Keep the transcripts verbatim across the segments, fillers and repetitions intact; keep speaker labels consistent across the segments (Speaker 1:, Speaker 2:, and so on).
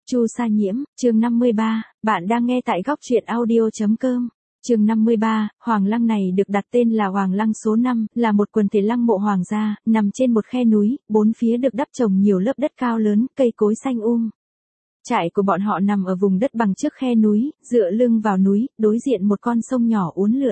Speaker 1: Chu Sa Nhiễm, chương năm mươi ba, bạn đang nghe tại góc truyện audio.com. Chương năm mươi ba, Hoàng lăng này được đặt tên là Hoàng lăng số năm, là một quần thể lăng mộ hoàng gia, nằm trên một khe núi, bốn phía được đắp trồng nhiều lớp đất cao lớn, cây cối xanh um. Trại của bọn họ nằm ở vùng đất bằng trước khe núi, dựa lưng vào núi, đối diện một con sông nhỏ uốn lượn.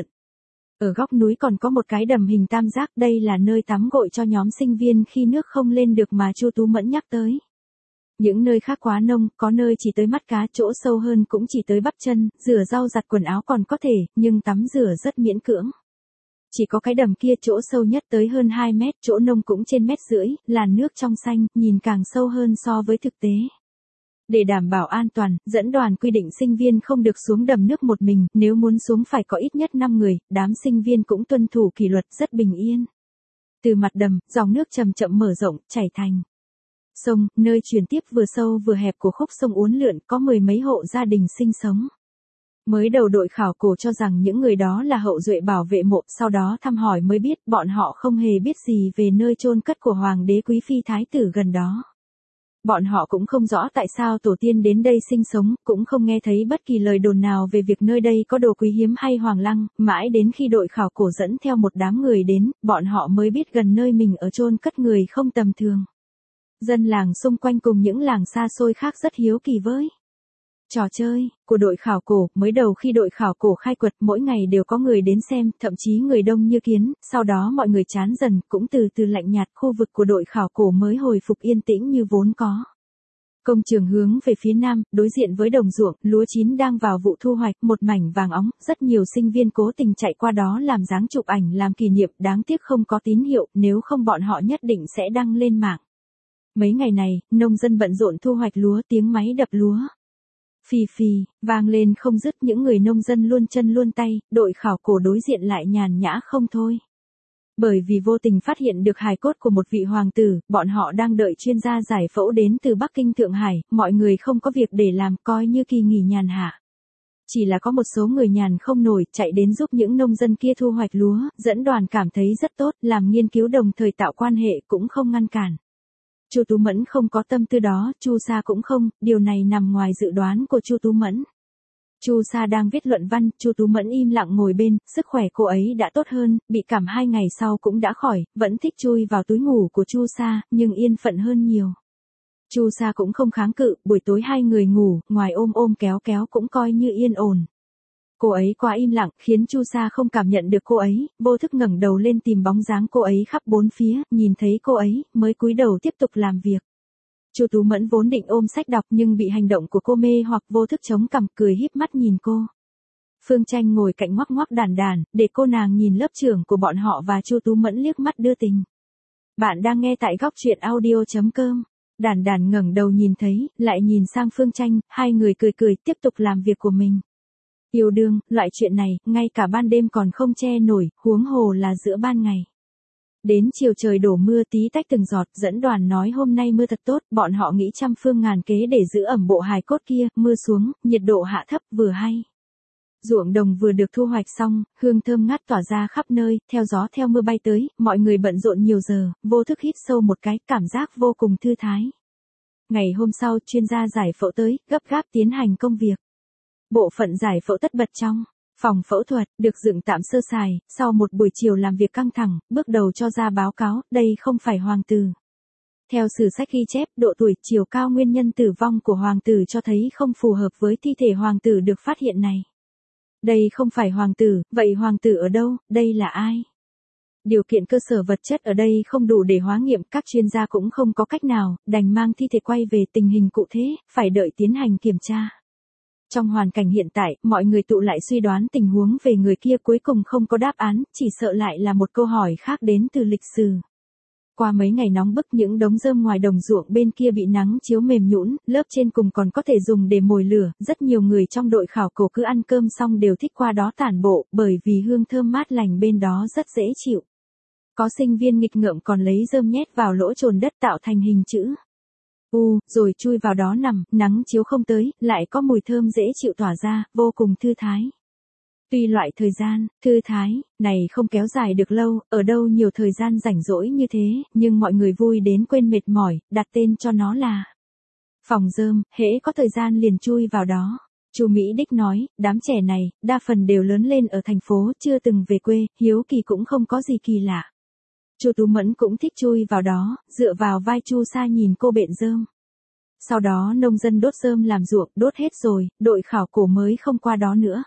Speaker 1: Ở góc núi còn có một cái đầm hình tam giác, đây là nơi tắm gội cho nhóm sinh viên khi nước không lên được mà Chu Tú Mẫn nhắc tới. Những nơi khác quá nông, có nơi chỉ tới mắt cá, chỗ sâu hơn cũng chỉ tới bắp chân, rửa rau giặt quần áo còn có thể, nhưng tắm rửa rất miễn cưỡng. Chỉ có cái đầm kia chỗ sâu nhất tới hơn hai mét, chỗ nông cũng trên mét rưỡi, làn nước trong xanh, nhìn càng sâu hơn so với thực tế. Để đảm bảo an toàn, dẫn đoàn quy định sinh viên không được xuống đầm nước một mình, nếu muốn xuống phải có ít nhất năm người, đám sinh viên cũng tuân thủ kỷ luật rất bình yên. Từ mặt đầm, dòng nước chậm chậm mở rộng, chảy thành sông, nơi chuyển tiếp vừa sâu vừa hẹp của khúc sông uốn lượn, có mười mấy hộ gia đình sinh sống. Mới đầu đội khảo cổ cho rằng những người đó là hậu duệ bảo vệ mộ, sau đó thăm hỏi mới biết bọn họ không hề biết gì về nơi chôn cất của hoàng đế quý phi thái tử gần đó. Bọn họ cũng không rõ tại sao tổ tiên đến đây sinh sống, cũng không nghe thấy bất kỳ lời đồn nào về việc nơi đây có đồ quý hiếm hay hoàng lăng, mãi đến khi đội khảo cổ dẫn theo một đám người đến, bọn họ mới biết gần nơi mình ở chôn cất người không tầm thường. Dân làng xung quanh cùng những làng xa xôi khác rất hiếu kỳ với trò chơi của đội khảo cổ. Mới đầu khi đội khảo cổ khai quật, mỗi ngày đều có người đến xem, thậm chí người đông như kiến, sau đó mọi người chán dần, cũng từ từ lạnh nhạt, khu vực của đội khảo cổ mới hồi phục yên tĩnh như vốn có. Công trường hướng về phía nam, đối diện với đồng ruộng, lúa chín đang vào vụ thu hoạch, một mảnh vàng óng, rất nhiều sinh viên cố tình chạy qua đó làm dáng chụp ảnh làm kỷ niệm, đáng tiếc không có tín hiệu, nếu không bọn họ nhất định sẽ đăng lên mạng. Mấy ngày này, nông dân bận rộn thu hoạch lúa, tiếng máy đập lúa phì phì, vang lên không dứt, những người nông dân luôn chân luôn tay, đội khảo cổ đối diện lại nhàn nhã không thôi. Bởi vì vô tình phát hiện được hài cốt của một vị hoàng tử, bọn họ đang đợi chuyên gia giải phẫu đến từ Bắc Kinh Thượng Hải, mọi người không có việc để làm, coi như kỳ nghỉ nhàn hạ. Chỉ là có một số người nhàn không nổi, chạy đến giúp những nông dân kia thu hoạch lúa, dẫn đoàn cảm thấy rất tốt, làm nghiên cứu đồng thời tạo quan hệ cũng không ngăn cản. Chu Tú Mẫn không có tâm tư đó, Chu Sa cũng không, điều này nằm ngoài dự đoán của Chu Tú Mẫn. Chu Sa đang viết luận văn, Chu Tú Mẫn im lặng ngồi bên, sức khỏe cô ấy đã tốt hơn, bị cảm hai ngày sau cũng đã khỏi, vẫn thích chui vào túi ngủ của Chu Sa, nhưng yên phận hơn nhiều. Chu Sa cũng không kháng cự, buổi tối hai người ngủ, ngoài ôm ôm kéo kéo cũng coi như yên ổn. Cô ấy quá im lặng, khiến Chu Sa không cảm nhận được cô ấy, vô thức ngẩng đầu lên tìm bóng dáng cô ấy khắp bốn phía, nhìn thấy cô ấy, mới cúi đầu tiếp tục làm việc. Chu Tú Mẫn vốn định ôm sách đọc nhưng bị hành động của cô mê hoặc, vô thức chống cằm, cười híp mắt nhìn cô. Phương Tranh ngồi cạnh ngoắc ngoắc đàn đàn, để cô nàng nhìn lớp trưởng của bọn họ và Chu Tú Mẫn liếc mắt đưa tình. Bạn đang nghe tại góc truyện audio.com. Đàn đàn ngẩng đầu nhìn thấy, lại nhìn sang Phương Tranh, hai người cười cười tiếp tục làm việc của mình. Yêu đương, loại chuyện này, ngay cả ban đêm còn không che nổi, huống hồ là giữa ban ngày. Đến chiều trời đổ mưa tí tách từng giọt, dẫn đoàn nói hôm nay mưa thật tốt, bọn họ nghĩ trăm phương ngàn kế để giữ ẩm bộ hài cốt kia, mưa xuống, nhiệt độ hạ thấp, vừa hay. Ruộng đồng vừa được thu hoạch xong, hương thơm ngát tỏa ra khắp nơi, theo gió theo mưa bay tới, mọi người bận rộn nhiều giờ, vô thức hít sâu một cái, cảm giác vô cùng thư thái. Ngày hôm sau, chuyên gia giải phẫu tới, gấp gáp tiến hành công việc. Bộ phận giải phẫu tất bật trong phòng phẫu thuật, được dựng tạm sơ sài, sau một buổi chiều làm việc căng thẳng, bước đầu cho ra báo cáo, đây không phải hoàng tử. Theo sử sách ghi chép, độ tuổi, chiều cao, nguyên nhân tử vong của hoàng tử cho thấy không phù hợp với thi thể hoàng tử được phát hiện này. Đây không phải hoàng tử, vậy hoàng tử ở đâu, đây là ai? Điều kiện cơ sở vật chất ở đây không đủ để hóa nghiệm, các chuyên gia cũng không có cách nào, đành mang thi thể quay về, tình hình cụ thể, phải đợi tiến hành kiểm tra. Trong hoàn cảnh hiện tại, mọi người tụ lại suy đoán tình huống về người kia, cuối cùng không có đáp án, chỉ sợ lại là một câu hỏi khác đến từ lịch sử. Qua mấy ngày nóng bức, những đống rơm ngoài đồng ruộng bên kia bị nắng chiếu mềm nhũn, lớp trên cùng còn có thể dùng để mồi lửa, rất nhiều người trong đội khảo cổ cứ ăn cơm xong đều thích qua đó tản bộ, bởi vì hương thơm mát lành bên đó rất dễ chịu. Có sinh viên nghịch ngợm còn lấy rơm nhét vào lỗ chồn đất tạo thành hình chữ U, rồi chui vào đó nằm, nắng chiếu không tới, lại có mùi thơm dễ chịu tỏa ra, vô cùng thư thái. Tuy loại thời gian, thư thái, này không kéo dài được lâu, ở đâu nhiều thời gian rảnh rỗi như thế, nhưng mọi người vui đến quên mệt mỏi, đặt tên cho nó là Phòng rơm, hễ có thời gian liền chui vào đó. Chu Mỹ Đích nói, đám trẻ này, đa phần đều lớn lên ở thành phố, chưa từng về quê, hiếu kỳ cũng không có gì kỳ lạ. Chu Tú Mẫn cũng thích chui vào đó, dựa vào vai Chu Sa nhìn cô bện rơm. Sau đó nông dân đốt rơm làm ruộng, đốt hết rồi, đội khảo cổ mới không qua đó nữa.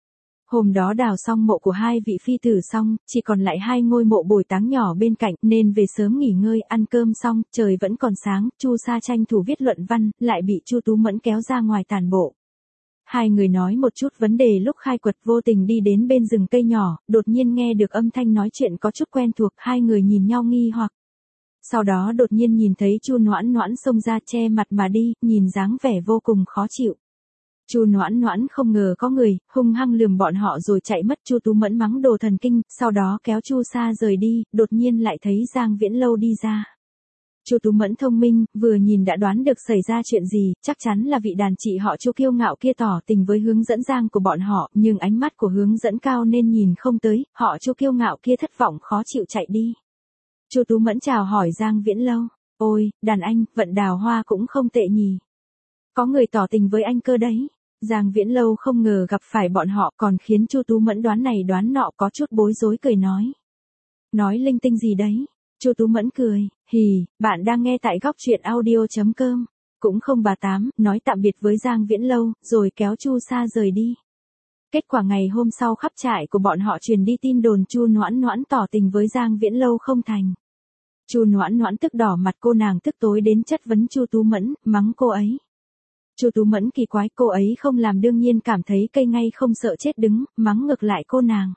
Speaker 1: Hôm đó đào xong mộ của hai vị phi tử xong, chỉ còn lại hai ngôi mộ bồi táng nhỏ bên cạnh, nên về sớm nghỉ ngơi, ăn cơm xong, trời vẫn còn sáng, Chu Sa tranh thủ viết luận văn, lại bị Chu Tú Mẫn kéo ra ngoài tàn bộ. Hai người nói một chút vấn đề lúc khai quật, vô tình đi đến bên rừng cây nhỏ, đột nhiên nghe được âm thanh nói chuyện có chút quen thuộc, hai người nhìn nhau nghi hoặc. Sau đó đột nhiên nhìn thấy Chu Noãn Noãn xông ra che mặt mà đi, nhìn dáng vẻ vô cùng khó chịu. Chu Noãn Noãn không ngờ có người, hung hăng lườm bọn họ rồi chạy mất. Chu Tú Mẫn mắng đồ thần kinh, sau đó kéo Chu Sa rời đi, đột nhiên lại thấy Giang Viễn Lâu đi ra. Chu Tú Mẫn thông minh, vừa nhìn đã đoán được xảy ra chuyện gì, chắc chắn là vị đàn chị họ Chu kiêu ngạo kia tỏ tình với hướng dẫn Giang của bọn họ, nhưng ánh mắt của hướng dẫn cao nên nhìn không tới, họ Chu kiêu ngạo kia thất vọng khó chịu chạy đi. Chu Tú Mẫn chào hỏi Giang Viễn Lâu, ôi, đàn anh, vận đào hoa cũng không tệ nhỉ. Có người tỏ tình với anh cơ đấy. Giang Viễn Lâu không ngờ gặp phải bọn họ, còn khiến Chu Tú Mẫn đoán này đoán nọ, có chút bối rối cười nói. Nói linh tinh gì đấy? Chu Tú Mẫn cười, hì, bạn đang nghe tại góc truyện audio chấm com. Cũng không bà tám, nói tạm biệt với Giang Viễn Lâu, rồi kéo Chu Sa rời đi. Kết quả ngày hôm sau khắp trại của bọn họ truyền đi tin đồn Chu Noãn Noãn tỏ tình với Giang Viễn Lâu không thành. Chu Noãn Noãn tức đỏ mặt, cô nàng tức tối đến chất vấn Chu Tú Mẫn, mắng cô ấy. Chu Tú Mẫn kỳ quái, cô ấy không làm đương nhiên cảm thấy cây ngay không sợ chết đứng, mắng ngược lại cô nàng.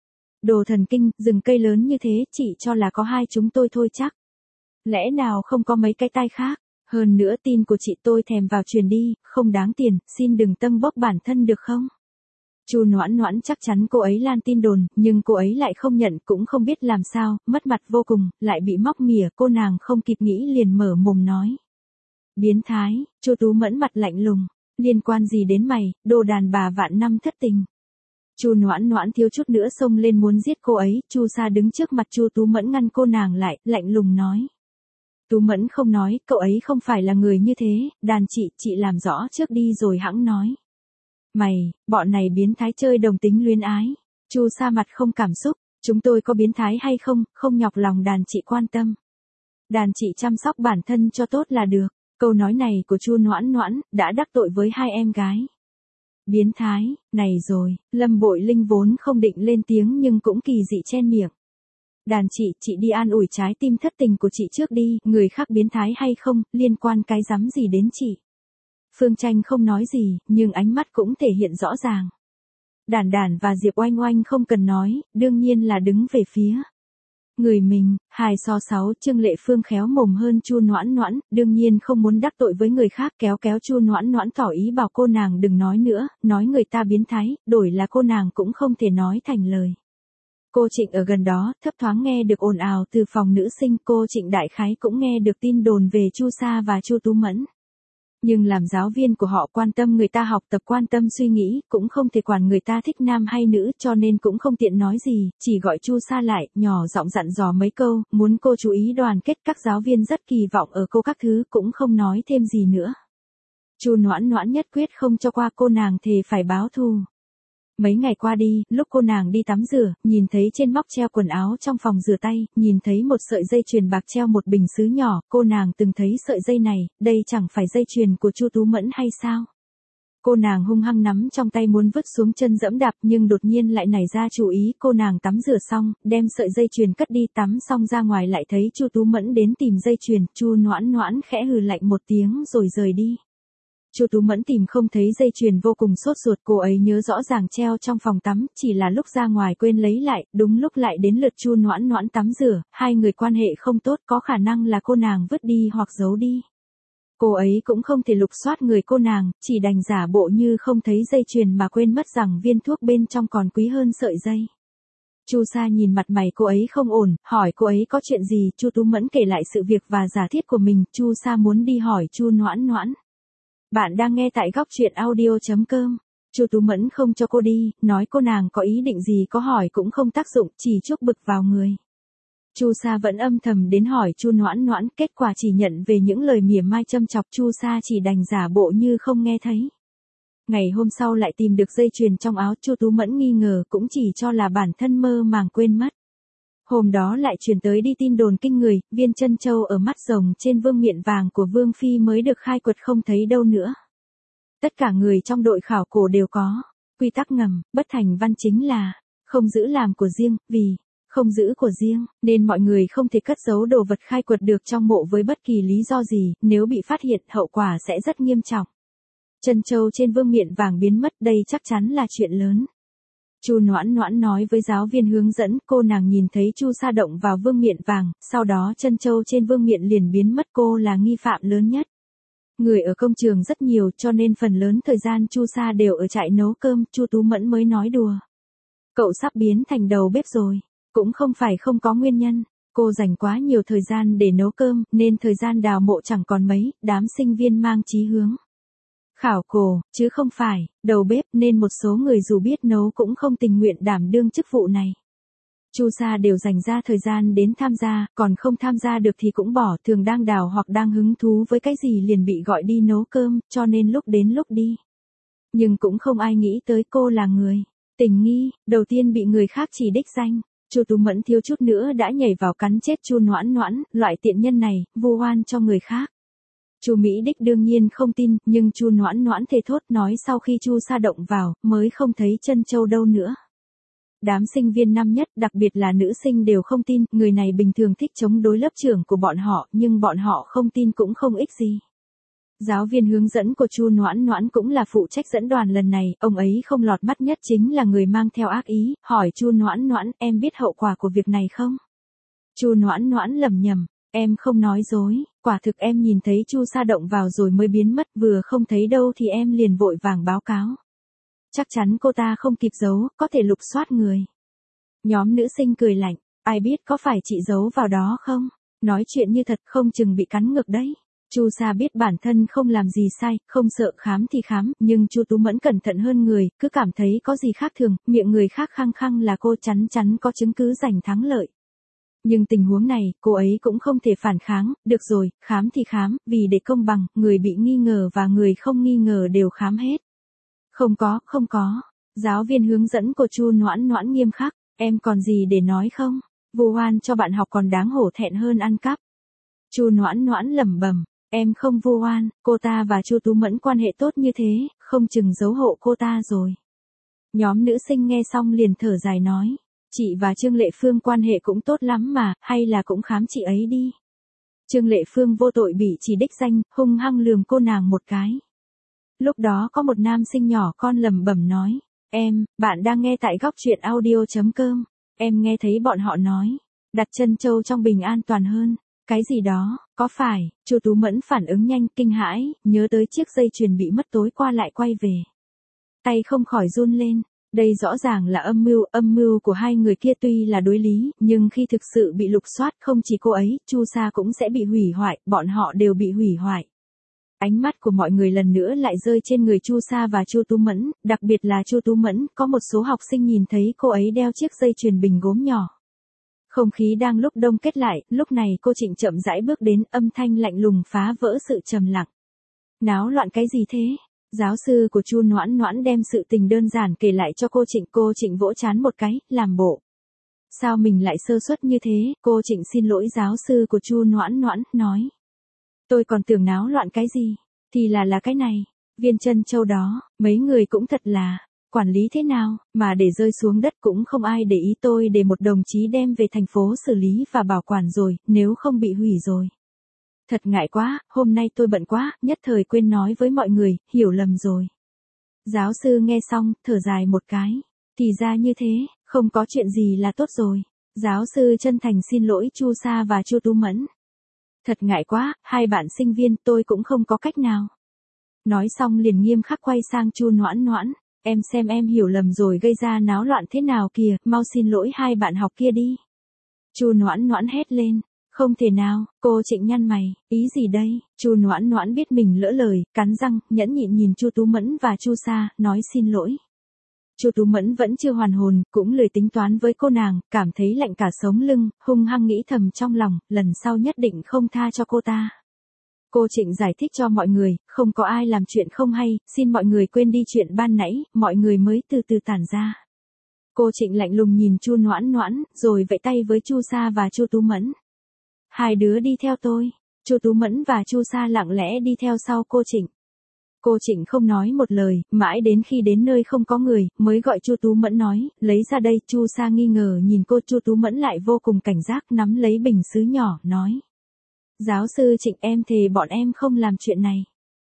Speaker 1: Đồ thần kinh, rừng cây lớn như thế, chỉ cho là có hai chúng tôi thôi chắc. Lẽ nào không có mấy cái tai khác, hơn nữa tin của chị tôi thèm vào truyền đi, không đáng tiền, xin đừng tâng bốc bản thân được không? Chu Noãn Noãn chắc chắn cô ấy lan tin đồn, nhưng cô ấy lại không nhận, cũng không biết làm sao, mất mặt vô cùng, lại bị móc mỉa, cô nàng không kịp nghĩ liền mở mồm nói. Biến thái, Chu Tú Mẫn mặt lạnh lùng, liên quan gì đến mày, đồ đàn bà vạn năm thất tình. Chu Noãn Noãn thiếu chút nữa xông lên muốn giết cô ấy, Chu Sa đứng trước mặt Chu Tú Mẫn ngăn cô nàng lại, lạnh lùng nói. Tú Mẫn không nói, cậu ấy không phải là người như thế, đàn chị, chị làm rõ trước đi rồi hẵng nói. Mày, bọn này biến thái chơi đồng tính luyến ái. Chu Sa mặt không cảm xúc, chúng tôi có biến thái hay không, không nhọc lòng đàn chị quan tâm. Đàn chị chăm sóc bản thân cho tốt là được. Câu nói này của Chu Noãn Noãn đã đắc tội với hai em gái. Biến thái, này rồi, Lâm Bội Linh vốn không định lên tiếng nhưng cũng kỳ dị chen miệng. Đàn chị, chị đi an ủi trái tim thất tình của chị trước đi, người khác biến thái hay không, liên quan cái rắm gì đến chị. Phương Tranh không nói gì, nhưng ánh mắt cũng thể hiện rõ ràng. Đản Đản và Diệp Oanh Oanh không cần nói, đương nhiên là đứng về phía người mình. Hai so sáu, Trương Lệ Phương khéo mồm hơn Chu Noãn Noãn, đương nhiên không muốn đắc tội với người khác, kéo kéo Chu Noãn Noãn tỏ ý bảo cô nàng đừng nói nữa, nói người ta biến thái, đổi là cô nàng cũng không thể nói thành lời. Cô Trịnh ở gần đó, thấp thoáng nghe được ồn ào từ phòng nữ sinh, cô Trịnh đại khái cũng nghe được tin đồn về Chu Sa và Chu Tú Mẫn. Nhưng làm giáo viên của họ quan tâm người ta học tập, quan tâm suy nghĩ, cũng không thể quản người ta thích nam hay nữ, cho nên cũng không tiện nói gì, chỉ gọi Chu Sa lại, nhỏ giọng dặn dò mấy câu, muốn cô chú ý đoàn kết, các giáo viên rất kỳ vọng ở cô các thứ, cũng không nói thêm gì nữa. Chu Noãn Noãn nhất quyết không cho qua, cô nàng thề phải báo thù. Mấy ngày qua đi, lúc cô nàng đi tắm rửa, nhìn thấy trên móc treo quần áo trong phòng rửa tay, nhìn thấy một sợi dây chuyền bạc treo một bình sứ nhỏ, cô nàng từng thấy sợi dây này, đây chẳng phải dây chuyền của Chu Tú Mẫn hay sao? Cô nàng hung hăng nắm trong tay muốn vứt xuống chân dẫm đạp, nhưng đột nhiên lại nảy ra chủ ý, cô nàng tắm rửa xong, đem sợi dây chuyền cất đi, tắm xong ra ngoài lại thấy Chu Tú Mẫn đến tìm dây chuyền, Chu Noãn Noãn khẽ hừ lạnh một tiếng rồi rời đi. Chu Tú Mẫn tìm không thấy dây chuyền vô cùng sốt ruột, cô ấy nhớ rõ ràng treo trong phòng tắm, chỉ là lúc ra ngoài quên lấy lại, đúng lúc lại đến lượt Chu Noãn Noãn tắm rửa, hai người quan hệ không tốt, có khả năng là cô nàng vứt đi hoặc giấu đi. Cô ấy cũng không thể lục soát người cô nàng, chỉ đành giả bộ như không thấy dây chuyền mà quên mất rằng viên thuốc bên trong còn quý hơn sợi dây. Chu Sa nhìn mặt mày cô ấy không ổn, hỏi cô ấy có chuyện gì, Chu Tú Mẫn kể lại sự việc và giả thiết của mình, Chu Sa muốn đi hỏi Chu Noãn Noãn. Bạn đang nghe tại góc truyện audio chấm com. Chu Tú Mẫn không cho cô đi, nói cô nàng có ý định gì có hỏi cũng không tác dụng, chỉ chuốc bực vào người. Chu Sa vẫn âm thầm đến hỏi Chu Noãn Noãn, kết quả chỉ nhận về những lời mỉa mai châm chọc. Chu Sa chỉ đành giả bộ như không nghe thấy. Ngày hôm sau lại tìm được dây chuyền trong áo, Chu Tú Mẫn nghi ngờ, cũng chỉ cho là bản thân mơ màng quên mất. Hôm đó lại truyền tới đi tin đồn kinh người, viên chân châu ở mắt rồng trên vương miện vàng của Vương Phi mới được khai quật không thấy đâu nữa. Tất cả người trong đội khảo cổ đều có quy tắc ngầm, bất thành văn chính là không giữ làm của riêng, vì không giữ của riêng, nên mọi người không thể cất giấu đồ vật khai quật được trong mộ với bất kỳ lý do gì, nếu bị phát hiện hậu quả sẽ rất nghiêm trọng. Chân châu trên vương miện vàng biến mất, đây chắc chắn là chuyện lớn. Chu Noãn Noãn nói với giáo viên hướng dẫn, cô nàng nhìn thấy Chu Sa động vào vương miện vàng, sau đó chân châu trên vương miện liền biến mất, cô là nghi phạm lớn nhất. Người ở công trường rất nhiều cho nên phần lớn thời gian Chu Sa đều ở trại nấu cơm. Chu Tú Mẫn mới nói đùa. Cậu sắp biến thành đầu bếp rồi. Cũng không phải không có nguyên nhân. Cô dành quá nhiều thời gian để nấu cơm nên thời gian đào mộ chẳng còn mấy. Đám sinh viên mang chí hướng khảo cổ, chứ không phải đầu bếp, nên một số người dù biết nấu cũng không tình nguyện đảm đương chức vụ này. Chu Sa đều dành ra thời gian đến tham gia, còn không tham gia được thì cũng bỏ, thường đang đào hoặc đang hứng thú với cái gì liền bị gọi đi nấu cơm, cho nên lúc đến lúc đi. Nhưng cũng không ai nghĩ tới cô là người tình nghi, đầu tiên bị người khác chỉ đích danh. Chu Tú Mẫn thiếu chút nữa đã nhảy vào cắn chết Chu Noãn Noãn, loại tiện nhân này, vu oan cho người khác. Chu Mỹ Đích đương nhiên không tin, nhưng Chu Noãn Noãn thề thốt nói sau khi Chu Sa động vào, mới không thấy chân châu đâu nữa. Đám sinh viên năm nhất, đặc biệt là nữ sinh đều không tin, người này bình thường thích chống đối lớp trưởng của bọn họ, nhưng bọn họ không tin cũng không ích gì. Giáo viên hướng dẫn của Chu Noãn Noãn cũng là phụ trách dẫn đoàn lần này, ông ấy không lọt mắt nhất chính là người mang theo ác ý, hỏi Chu Noãn Noãn, em biết hậu quả của việc này không? Chu Noãn Noãn lẩm nhẩm, em không nói dối, quả thực em nhìn thấy Chu Sa động vào rồi mới biến mất, vừa không thấy đâu thì em liền vội vàng báo cáo. Chắc chắn cô ta không kịp giấu, có thể lục soát người. Nhóm nữ sinh cười lạnh, ai biết có phải chị giấu vào đó không? Nói chuyện như thật không chừng bị cắn ngược đấy. Chu Sa biết bản thân không làm gì sai, không sợ khám thì khám, nhưng Chu Tú Mẫn cẩn thận hơn người, cứ cảm thấy có gì khác thường, miệng người khác khăng khăng là cô chắn chắn có chứng cứ giành thắng lợi. Nhưng tình huống này, cô ấy cũng không thể phản kháng, được rồi, khám thì khám, vì để công bằng, người bị nghi ngờ và người không nghi ngờ đều khám hết. Không có, không có. Giáo viên hướng dẫn của Chu Noãn Noãn nghiêm khắc, em còn gì để nói không? Vu oan cho bạn học còn đáng hổ thẹn hơn ăn cắp. Chu Noãn Noãn lẩm bẩm, em không vu oan, cô ta và Chu Tú Mẫn quan hệ tốt như thế, không chừng giấu hộ cô ta rồi. Nhóm nữ sinh nghe xong liền thở dài nói, chị và Trương Lệ Phương quan hệ cũng tốt lắm mà, hay là cũng khám chị ấy đi. Trương Lệ Phương vô tội bị chỉ đích danh, hung hăng lườm cô nàng một cái. Lúc đó có một nam sinh nhỏ con lẩm bẩm nói, em, bạn đang nghe tại góc truyện audio chấm com, em nghe thấy bọn họ nói, đặt chân châu trong bình an toàn hơn, cái gì đó, có phải? Chu Tú Mẫn phản ứng nhanh, kinh hãi, nhớ tới chiếc dây chuyền bị mất tối qua lại quay về. Tay không khỏi run lên, đây rõ ràng là âm mưu, âm mưu của hai người kia tuy là đối lý, nhưng khi thực sự bị lục soát không chỉ cô ấy, Chu Sa cũng sẽ bị hủy hoại, bọn họ đều bị hủy hoại. Ánh mắt của mọi người lần nữa lại rơi trên người Chu Sa và Chu Tú Mẫn, đặc biệt là Chu Tú Mẫn, có một số học sinh nhìn thấy cô ấy đeo chiếc dây chuyền bình gốm nhỏ. Không khí đang lúc đông kết lại, lúc này cô Trịnh chậm rãi bước đến, âm thanh lạnh lùng phá vỡ sự trầm lặng. Náo loạn cái gì thế? Giáo sư của Chu Noãn Noãn đem sự tình đơn giản kể lại cho cô Trịnh, cô Trịnh vỗ trán một cái, làm bộ. Sao mình lại sơ suất như thế? Cô Trịnh xin lỗi giáo sư của Chu Noãn Noãn, nói. Tôi còn tưởng náo loạn cái gì, thì là là cái này, viên chân châu đó, mấy người cũng thật là, quản lý thế nào, mà để rơi xuống đất cũng không ai để ý, tôi để một đồng chí đem về thành phố xử lý và bảo quản rồi, nếu không bị hủy rồi. Thật ngại quá, hôm nay tôi bận quá, nhất thời quên nói với mọi người, hiểu lầm rồi. Giáo sư nghe xong, thở dài một cái, thì ra như thế, không có chuyện gì là tốt rồi. Giáo sư chân thành xin lỗi Chu Sa và Chu Tú Mẫn. Thật ngại quá, hai bạn sinh viên, tôi cũng không có cách nào. Nói xong liền nghiêm khắc quay sang Chu Noãn Noãn, em xem em hiểu lầm rồi, gây ra náo loạn thế nào kìa, mau xin lỗi hai bạn học kia đi. Chu Noãn Noãn hét lên, không thể nào. Cô Trịnh nhăn mày, ý gì đây? Chu Noãn Noãn biết mình lỡ lời, cắn răng, nhẫn nhịn nhìn Chu Tú Mẫn và Chu Sa, nói xin lỗi. Chu Tú Mẫn vẫn chưa hoàn hồn, cũng lười tính toán với cô nàng, cảm thấy lạnh cả sống lưng, hung hăng nghĩ thầm trong lòng, lần sau nhất định không tha cho cô ta. Cô Trịnh giải thích cho mọi người, không có ai làm chuyện không hay, xin mọi người quên đi chuyện ban nãy, mọi người mới từ từ tản ra. Cô Trịnh lạnh lùng nhìn Chu Noãn Noãn, rồi vẫy tay với Chu Sa và Chu Tú Mẫn. Hai đứa đi theo tôi. Chu Tú Mẫn và Chu Sa lặng lẽ đi theo sau cô Trịnh. Cô Trịnh không nói một lời, mãi đến khi đến nơi không có người, mới gọi Chu Tú Mẫn nói, lấy ra đây. Chu Sa nghi ngờ nhìn cô, Chu Tú Mẫn lại vô cùng cảnh giác, nắm lấy bình sứ nhỏ, nói. Giáo sư Trịnh, em thề bọn em không làm chuyện này.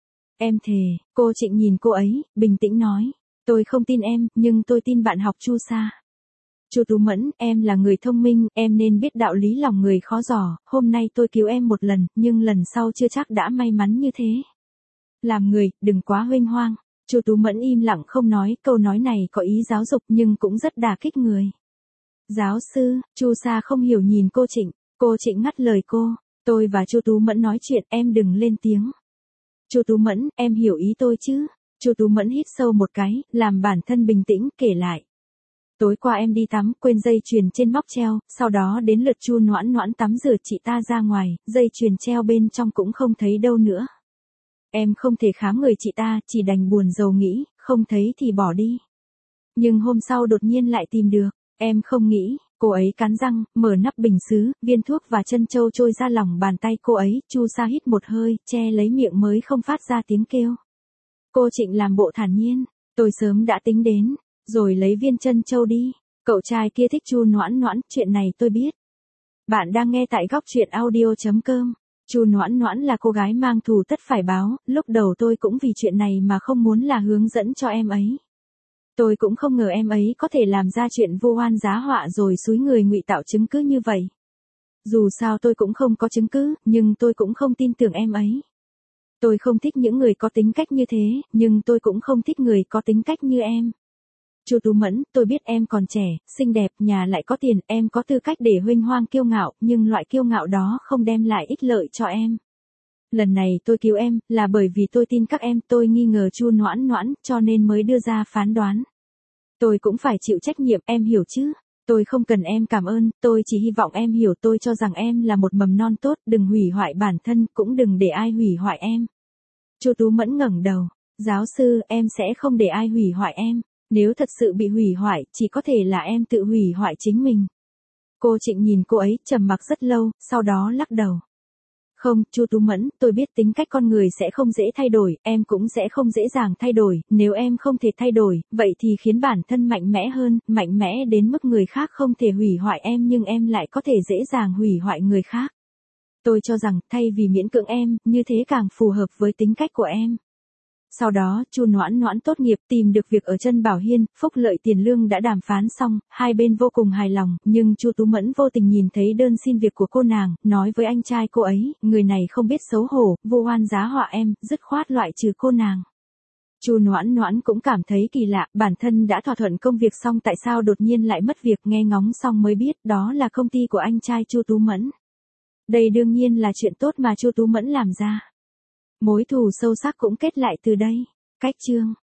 Speaker 1: Em thề. Cô Trịnh nhìn cô ấy, bình tĩnh nói. Tôi không tin em, nhưng tôi tin bạn học Chu Sa. Chu Tú Mẫn, em là người thông minh, em nên biết đạo lý lòng người khó dò, hôm nay tôi cứu em một lần, nhưng lần sau chưa chắc đã may mắn như thế. Làm người, đừng quá huênh hoang. Chu Tú Mẫn im lặng không nói, câu nói này có ý giáo dục nhưng cũng rất đả kích người. Giáo sư, Chu Sa không hiểu nhìn cô Trịnh, cô Trịnh ngắt lời cô, tôi và Chu Tú Mẫn nói chuyện, em đừng lên tiếng. Chu Tú Mẫn, em hiểu ý tôi chứ? Chu Tú Mẫn hít sâu một cái, làm bản thân bình tĩnh, kể lại. Tối qua em đi tắm, quên dây chuyền trên móc treo, sau đó đến lượt Chu Noãn Noãn tắm rửa chị ta ra ngoài, dây chuyền treo bên trong cũng không thấy đâu nữa. Em không thể khám người chị ta, chỉ đành buồn rầu nghĩ, không thấy thì bỏ đi. Nhưng hôm sau đột nhiên lại tìm được, em không nghĩ, cô ấy cắn răng, mở nắp bình sứ, viên thuốc và chân châu trôi ra lòng bàn tay cô ấy, Chu Sa hít một hơi, che lấy miệng mới không phát ra tiếng kêu. Cô Trịnh làm bộ thản nhiên, tôi sớm đã tính đến, rồi lấy viên chân châu đi, cậu trai kia thích Chu Noãn Noãn, chuyện này tôi biết. Bạn đang nghe tại góc truyện audio chấm com. Chu Noãn Noãn là cô gái mang thù tất phải báo, lúc đầu tôi cũng vì chuyện này mà không muốn là hướng dẫn cho em ấy. Tôi cũng không ngờ em ấy có thể làm ra chuyện vô oan giá họa rồi xúi người ngụy tạo chứng cứ như vậy. Dù sao tôi cũng không có chứng cứ, nhưng tôi cũng không tin tưởng em ấy. Tôi không thích những người có tính cách như thế, nhưng tôi cũng không thích người có tính cách như em. Chu Tú Mẫn, tôi biết em còn trẻ, xinh đẹp, nhà lại có tiền, em có tư cách để huênh hoang kiêu ngạo, nhưng loại kiêu ngạo đó không đem lại ích lợi cho em. Lần này tôi cứu em, là bởi vì tôi tin các em, tôi nghi ngờ Chu Noãn Noãn, cho nên mới đưa ra phán đoán. Tôi cũng phải chịu trách nhiệm, em hiểu chứ? Tôi không cần em cảm ơn, tôi chỉ hy vọng em hiểu, tôi cho rằng em là một mầm non tốt, đừng hủy hoại bản thân, cũng đừng để ai hủy hoại em. Chu Tú Mẫn ngẩng đầu, giáo sư, em sẽ không để ai hủy hoại em. Nếu thật sự bị hủy hoại, chỉ có thể là em tự hủy hoại chính mình. Cô Trịnh nhìn cô ấy, trầm mặc rất lâu, sau đó lắc đầu. Không, Chu Tú Mẫn, tôi biết tính cách con người sẽ không dễ thay đổi, em cũng sẽ không dễ dàng thay đổi, nếu em không thể thay đổi, vậy thì khiến bản thân mạnh mẽ hơn, mạnh mẽ đến mức người khác không thể hủy hoại em nhưng em lại có thể dễ dàng hủy hoại người khác. Tôi cho rằng, thay vì miễn cưỡng em, như thế càng phù hợp với tính cách của em. Sau đó, Chu Noãn Noãn tốt nghiệp, tìm được việc ở Trân Bảo Hiên, phúc lợi tiền lương đã đàm phán xong, hai bên vô cùng hài lòng, nhưng Chu Tú Mẫn vô tình nhìn thấy đơn xin việc của cô nàng, nói với anh trai cô ấy, người này không biết xấu hổ, vô oan giá họa em, dứt khoát loại trừ cô nàng. Chu Noãn Noãn cũng cảm thấy kỳ lạ, bản thân đã thỏa thuận công việc xong tại sao đột nhiên lại mất việc, nghe ngóng xong mới biết đó là công ty của anh trai Chu Tú Mẫn. Đây đương nhiên là chuyện tốt mà Chu Tú Mẫn làm ra. Mối thù sâu sắc cũng kết lại từ đây. Cách chương